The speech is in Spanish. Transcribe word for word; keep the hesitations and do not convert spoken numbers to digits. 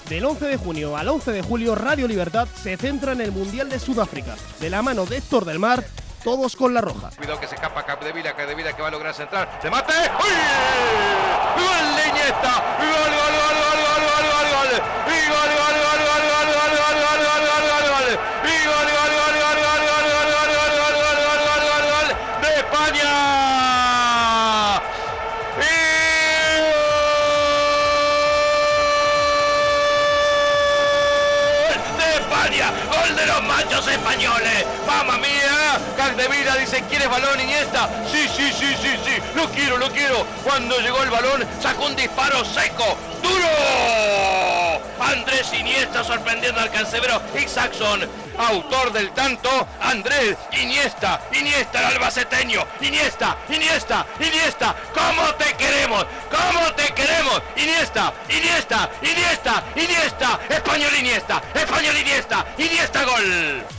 Del once de junio al once de julio, Radio Libertad se centra en el Mundial de Sudáfrica. De la mano de Héctor del Mar, todos con la roja. Cuidado que se escapa Capdevila, Capdevila que va a lograr centrar. ¡Remate! ¡Uy! ¡Gol de Iniesta! ¡Gol, gol, gol, gol, gol, gol, gol, gol! ¡Y gol, gol, gol, gol, gol, gol, gol, gol, gol, gol, gol, gol! ¡Y gol, gol, gol, gol, gol, gol, gol, gol, gol, gol, gol, gol, gol, gol de España! ¡Gol de los machos españoles! ¡Mamma mía! Capdevila dice, ¿quieres balón, Iniesta? Sí, sí, sí, sí, sí, lo quiero, lo quiero. Cuando llegó el balón, sacó un disparo seco, duro. Andrés Iniesta sorprendiendo al cancerbero Isaacson, autor del tanto. Andrés Iniesta, Iniesta el albaceteño, Iniesta, Iniesta, Iniesta, ¿cómo te queremos? ¿Cómo te queremos? Iniesta, Iniesta, Iniesta, Iniesta, Español Iniesta, Español Iniesta, Iniesta gol.